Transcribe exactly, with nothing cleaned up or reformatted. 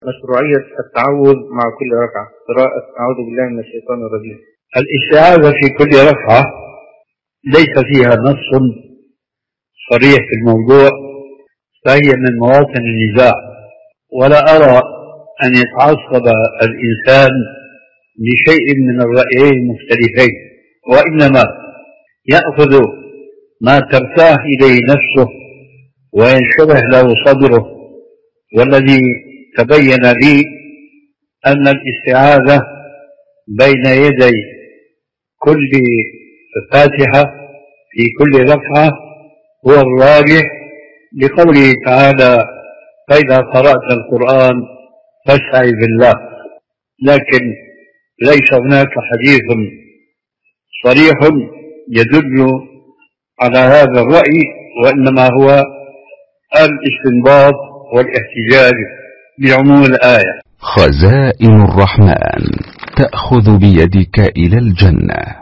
مشروعية التعوذ مع كل ركعة، قراءة أعوذ بالله من الشيطان الرجيم. الاستعاذة في كل ركعة ليس فيها نص صريح في الموضوع، فهي من مواطن النزاع، ولا أرى أن يتعصب الإنسان لشيء من الرأيين المختلفين، وإنما يأخذ ما ترتاح إليه نفسه وينشرح له صدره. والذي تبين لي أن الاستعاذة بين يدي كل فاتحة في كل ركعة هو الراجح، لقوله تعالى: فإذا قرأت القرآن فاستعذ بالله. لكن ليس هناك حديث صريح يدل على هذا الرأي، وإنما هو الاستنباط والاحتجاج بعموم الآية. خزائن الرحمن تأخذ بيدك إلى الجنة.